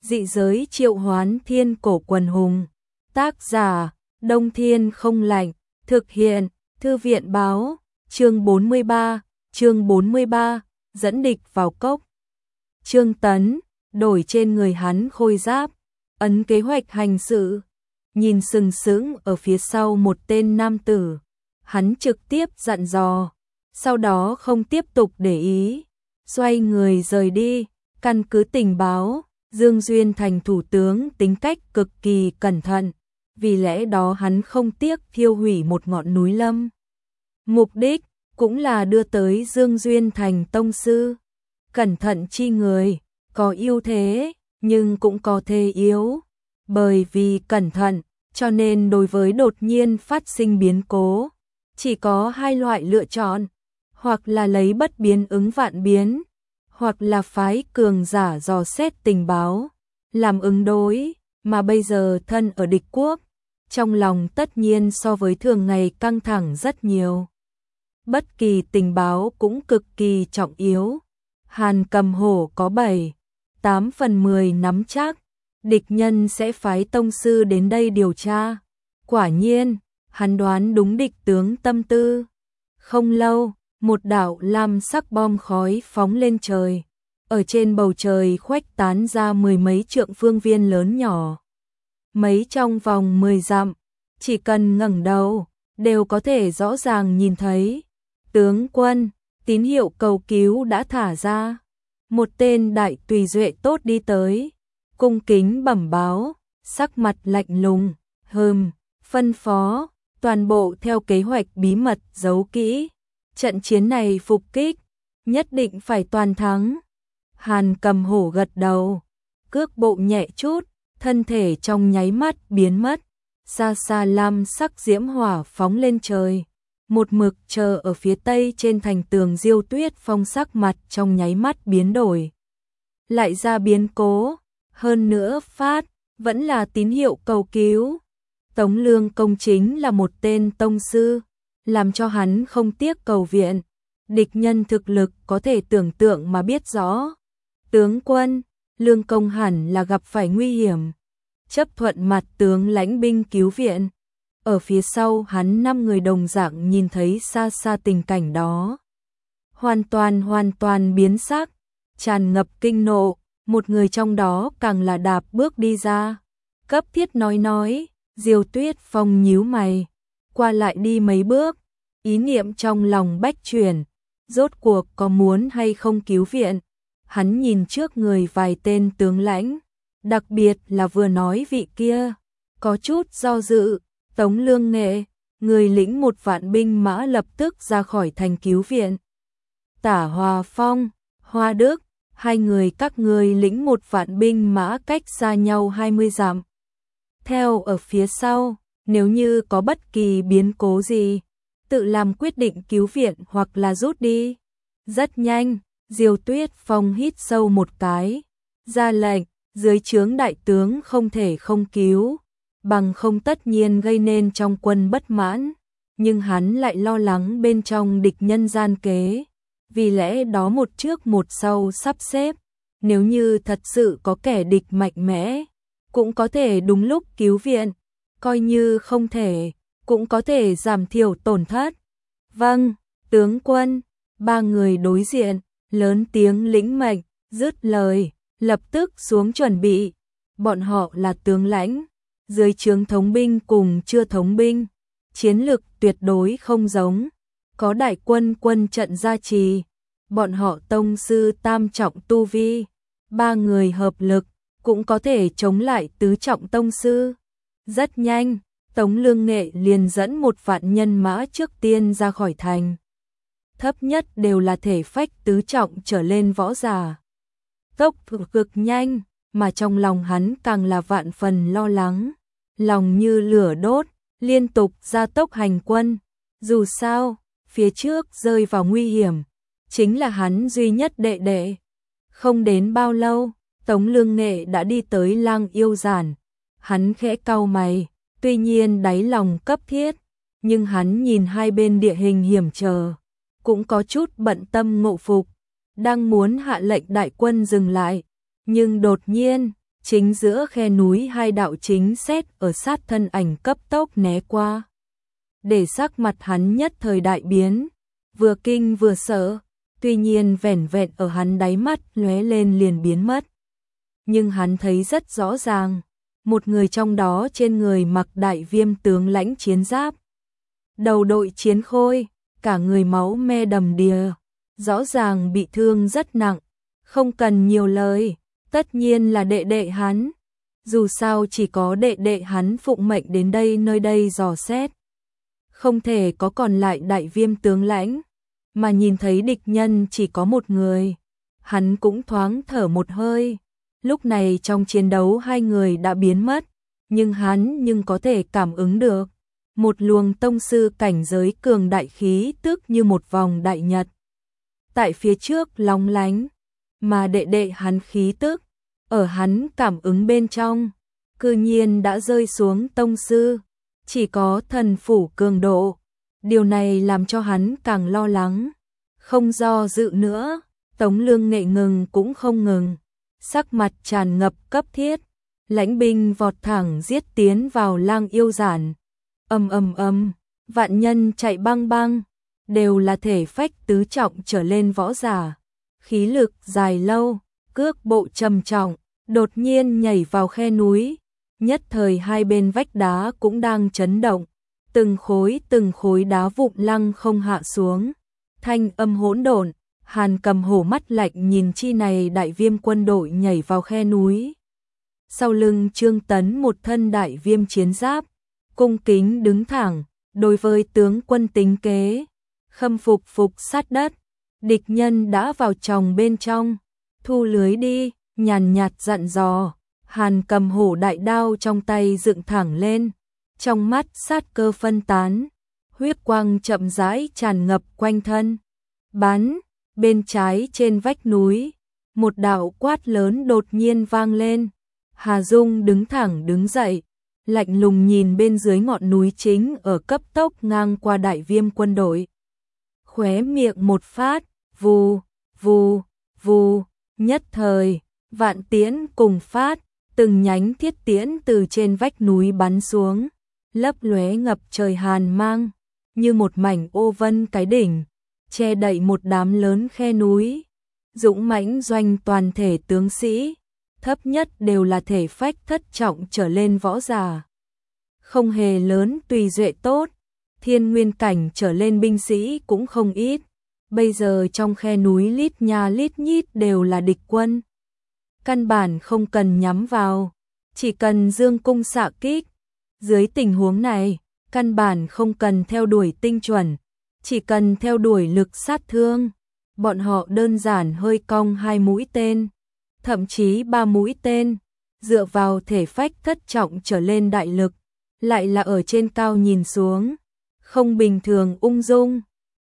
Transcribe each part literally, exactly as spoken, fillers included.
Dị giới triệu hoán thiên cổ quần hùng. Tác giả, Đông Thiên không lạnh. Thực hiện, Thư viện báo. Chương bốn mươi ba, chương bốn mươi ba, dẫn địch vào cốc. Trương Tấn, đổi trên người hắn khôi giáp, ấn kế hoạch hành sự. Nhìn sừng sững ở phía sau một tên nam tử, hắn trực tiếp dặn dò, sau đó không tiếp tục để ý, xoay người rời đi. Căn cứ tình báo, Dương Duyên Thành thủ tướng tính cách cực kỳ cẩn thận, vì lẽ đó hắn không tiếc thiêu hủy một ngọn núi lâm. Mục đích cũng là đưa tới Dương Duyên Thành tông sư. Cẩn thận chi người, có ưu thế, nhưng cũng có thế yếu. Bởi vì cẩn thận, cho nên đối với đột nhiên phát sinh biến cố, chỉ có hai loại lựa chọn, hoặc là lấy bất biến ứng vạn biến, hoặc là phái cường giả dò xét tình báo, làm ứng đối, mà bây giờ thân ở địch quốc, trong lòng tất nhiên so với thường ngày căng thẳng rất nhiều. Bất kỳ tình báo cũng cực kỳ trọng yếu. Hàn Cầm Hổ có bảy, tám phần mười nắm chắc, địch nhân sẽ phái tông sư đến đây điều tra. Quả nhiên, hắn đoán đúng địch tướng tâm tư. Không lâu, một đạo lam sắc bom khói phóng lên trời. Ở trên bầu trời khuếch tán ra mười mấy trượng phương viên lớn nhỏ. Mấy trong vòng mười dặm, chỉ cần ngẩng đầu, đều có thể rõ ràng nhìn thấy. Tướng quân, tín hiệu cầu cứu đã thả ra. Một tên đại tùy duệ tốt đi tới, cung kính bẩm báo, sắc mặt lạnh lùng, hừm, phân phó, toàn bộ theo kế hoạch bí mật giấu kỹ. Trận chiến này phục kích, nhất định phải toàn thắng. Hàn Cầm Hổ gật đầu, cước bộ nhẹ chút, thân thể trong nháy mắt biến mất. Xa xa lam sắc diễm hỏa phóng lên trời. Một mực chờ ở phía tây trên thành tường Diêu Tuyết Phong sắc mặt trong nháy mắt biến đổi. Lại ra biến cố, hơn nữa phát, vẫn là tín hiệu cầu cứu. Tống Lương Công chính là một tên tông sư, làm cho hắn không tiếc cầu viện. Địch nhân thực lực có thể tưởng tượng mà biết rõ. Tướng quân, Lương Công hẳn là gặp phải nguy hiểm. Chấp thuận mặt tướng lãnh binh cứu viện. Ở phía sau hắn năm người đồng dạng nhìn thấy xa xa tình cảnh đó. Hoàn toàn hoàn toàn biến sắc, tràn ngập kinh nộ, một người trong đó càng là đạp bước đi ra. Cấp thiết nói nói, Diêu Tuyết Phong nhíu mày, qua lại đi mấy bước, ý niệm trong lòng bách chuyển, rốt cuộc có muốn hay không cứu viện. Hắn nhìn trước người vài tên tướng lãnh, đặc biệt là vừa nói vị kia, có chút do dự. Tống Lương Nghệ, người lĩnh một vạn binh mã lập tức ra khỏi thành cứu viện. Tả Hòa Phong, Hoa Đức, hai người các người lĩnh một vạn binh mã cách xa nhau hai mươi dặm. Theo ở phía sau, nếu như có bất kỳ biến cố gì, tự làm quyết định cứu viện hoặc là rút đi. Rất nhanh, Diêu Tuyết Phong hít sâu một cái, ra lệnh, dưới trướng đại tướng không thể không cứu. Bằng không tất nhiên gây nên trong quân bất mãn, nhưng hắn lại lo lắng bên trong địch nhân gian kế, vì lẽ đó một trước một sau sắp xếp, nếu như thật sự có kẻ địch mạnh mẽ, cũng có thể đúng lúc cứu viện, coi như không thể, cũng có thể giảm thiểu tổn thất. Vâng, tướng quân, ba người đối diện, lớn tiếng lĩnh mệnh, dứt lời, lập tức xuống chuẩn bị, bọn họ là tướng lãnh. Dưới trướng thống binh cùng chưa thống binh, chiến lực tuyệt đối không giống, có đại quân quân trận gia trì, bọn họ tông sư tam trọng tu vi, ba người hợp lực, cũng có thể chống lại tứ trọng tông sư. Rất nhanh, Tống Lương Nghệ liền dẫn một vạn nhân mã trước tiên ra khỏi thành. Thấp nhất đều là thể phách tứ trọng trở lên võ giả. Tốc độ cực nhanh, mà trong lòng hắn càng là vạn phần lo lắng, lòng như lửa đốt, liên tục gia tốc hành quân. Dù sao, phía trước rơi vào nguy hiểm, chính là hắn duy nhất đệ đệ. Không đến bao lâu, Tống Lương Nghệ đã đi tới Lang Yêu Giản. Hắn khẽ cau mày, tuy nhiên đáy lòng cấp thiết, nhưng hắn nhìn hai bên địa hình hiểm trở, cũng có chút bận tâm ngộ phục, đang muốn hạ lệnh đại quân dừng lại. Nhưng đột nhiên, Chính giữa khe núi hai đạo chính xét ở sát thân ảnh cấp tốc né qua. Để sắc mặt hắn nhất thời đại biến, vừa kinh vừa sợ, tuy nhiên vẻn vẹn ở hắn đáy mắt lóe lên liền biến mất. Nhưng hắn thấy rất rõ ràng, một người trong đó trên người mặc đại viêm tướng lãnh chiến giáp. Đầu đội chiến khôi, cả người máu me đầm đìa, rõ ràng bị thương rất nặng, không cần nhiều lời, tất nhiên là đệ đệ hắn. Dù sao chỉ có đệ đệ hắn phụng mệnh đến đây nơi đây dò xét. Không thể có còn lại đại viêm tướng lãnh, mà nhìn thấy địch nhân chỉ có một người. Hắn cũng thoáng thở một hơi, lúc này trong chiến đấu hai người đã biến mất, nhưng hắn nhưng có thể cảm ứng được. Một luồng tông sư cảnh giới cường đại khí tức như một vòng đại nhật. Tại phía trước lóng lánh, mà đệ đệ hắn khí tức, ở hắn cảm ứng bên trong, cư nhiên đã rơi xuống tông sư, chỉ có thần phủ cường độ. Điều này làm cho hắn càng lo lắng, không do dự nữa, Tống Lương Nghệ ngừng cũng không ngừng, sắc mặt tràn ngập cấp thiết, lãnh binh vọt thẳng giết tiến vào Lang Yêu Giản. Ầm ầm ầm, vạn nhân chạy băng băng, đều là thể phách tứ trọng trở lên võ giả, khí lực dài lâu, cước bộ trầm trọng, đột nhiên nhảy vào khe núi, nhất thời hai bên vách đá cũng đang chấn động, từng khối từng khối đá vụn lăng không hạ xuống, thanh âm hỗn độn. Hàn Cầm hổ mắt lạnh nhìn chi này đại viêm quân đội nhảy vào khe núi. Sau lưng Trương Tấn một thân đại viêm chiến giáp, cung kính đứng thẳng, đối với tướng quân tính kế, khâm phục phục sát đất. Địch nhân đã vào tròng bên trong, thu lưới đi, nhàn nhạt dặn dò. Hàn Cầm hổ đại đao trong tay dựng thẳng lên, trong mắt sát cơ phân tán, huyết quang chậm rãi tràn ngập quanh thân. Bắn, bên trái trên vách núi, một đạo quát lớn đột nhiên vang lên. Hà Dung đứng thẳng đứng dậy, lạnh lùng nhìn bên dưới ngọn núi chính ở cấp tốc ngang qua đại viêm quân đội. Khóe miệng một phát, vù, vù, vù, nhất thời, vạn tiễn cùng phát, từng nhánh thiết tiễn từ trên vách núi bắn xuống, lấp lóe ngập trời hàn mang, như một mảnh ô vân cái đỉnh, che đậy một đám lớn khe núi. Dũng mãnh doanh toàn thể tướng sĩ, thấp nhất đều là thể phách thất trọng trở lên võ giả. Không hề lớn tùy duệ tốt, thiên nguyên cảnh trở lên binh sĩ cũng không ít. Bây giờ trong khe núi lít nha lít nhít đều là địch quân. Căn bản không cần nhắm vào, chỉ cần dương cung xạ kích. Dưới tình huống này, căn bản không cần theo đuổi tinh chuẩn, chỉ cần theo đuổi lực sát thương. Bọn họ đơn giản hơi cong hai mũi tên, thậm chí ba mũi tên, dựa vào thể phách thất trọng trở lên đại lực, lại là ở trên cao nhìn xuống, không bình thường ung dung.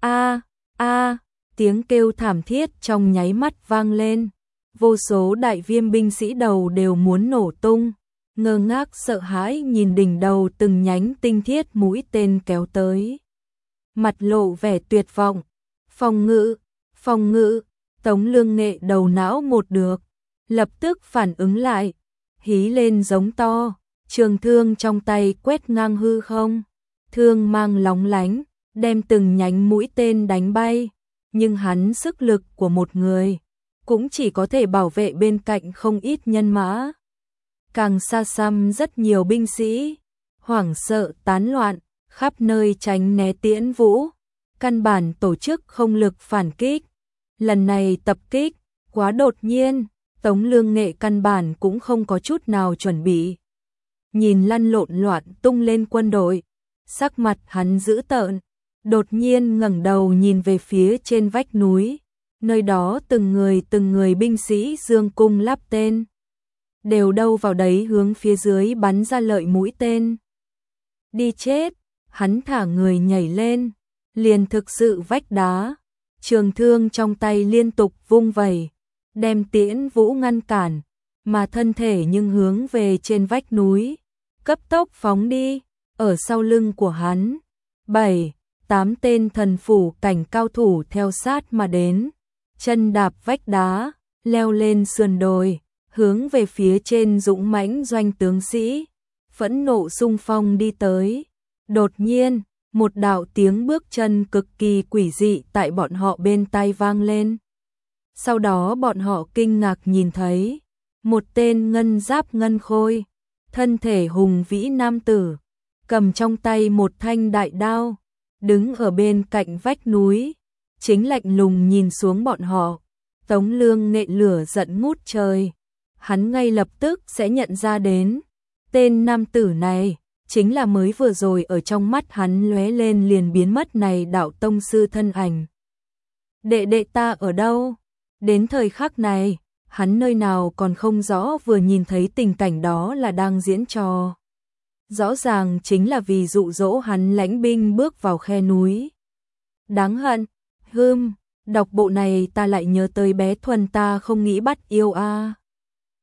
A a, tiếng kêu thảm thiết trong nháy mắt vang lên, vô số đại viêm binh sĩ đầu đều muốn nổ tung, ngơ ngác sợ hãi nhìn đỉnh đầu từng nhánh tinh thiết mũi tên kéo tới, mặt lộ vẻ tuyệt vọng. Phòng ngự, phòng ngự, Tống Lương Nghệ đầu não một được, lập tức phản ứng lại, hí lên giống to, trường thương trong tay quét ngang hư không, thương mang lóng lánh, đem từng nhánh mũi tên đánh bay, nhưng hắn sức lực của một người, cũng chỉ có thể bảo vệ bên cạnh không ít nhân mã. Càng xa xăm rất nhiều binh sĩ, hoảng sợ tán loạn, khắp nơi tránh né tiễn vũ, căn bản tổ chức không lực phản kích. Lần này tập kích, quá đột nhiên, Tống Lương Nghệ căn bản cũng không có chút nào chuẩn bị. Nhìn lăn lộn loạn tung lên quân đội, sắc mặt hắn dữ tợn, đột nhiên ngẩng đầu nhìn về phía trên vách núi, nơi đó từng người từng người binh sĩ dương cung lắp tên, đều đâu vào đấy hướng phía dưới bắn ra lợi mũi tên. Đi chết, hắn thả người nhảy lên, liền thực sự vách đá, trường thương trong tay liên tục vung vẩy, đem tiễn vũ ngăn cản, mà thân thể nhưng hướng về trên vách núi, cấp tốc phóng đi. Ở sau lưng của hắn, bảy, tám tên thần phủ cảnh cao thủ theo sát mà đến, chân đạp vách đá, leo lên sườn đồi, hướng về phía trên dũng mãnh doanh tướng sĩ, phẫn nộ xung phong đi tới. Đột nhiên, một đạo tiếng bước chân cực kỳ quỷ dị tại bọn họ bên tai vang lên. Sau đó bọn họ kinh ngạc nhìn thấy một tên ngân giáp ngân khôi, thân thể hùng vĩ nam tử, cầm trong tay một thanh đại đao, đứng ở bên cạnh vách núi, chính lạnh lùng nhìn xuống bọn họ. Tống Lương Nghệ lửa giận ngút trời, hắn ngay lập tức sẽ nhận ra đến, tên nam tử này chính là mới vừa rồi ở trong mắt hắn lóe lên liền biến mất này đạo tông sư thân ảnh. Đệ đệ ta ở đâu? Đến thời khắc này, hắn nơi nào còn không rõ, vừa nhìn thấy tình cảnh đó là đang diễn trò. Rõ ràng chính là vì dụ dỗ hắn lãnh binh bước vào khe núi. Đáng hận, hưm, đọc bộ này ta lại nhớ tới bé Thuần ta không nghĩ bắt yêu a. À.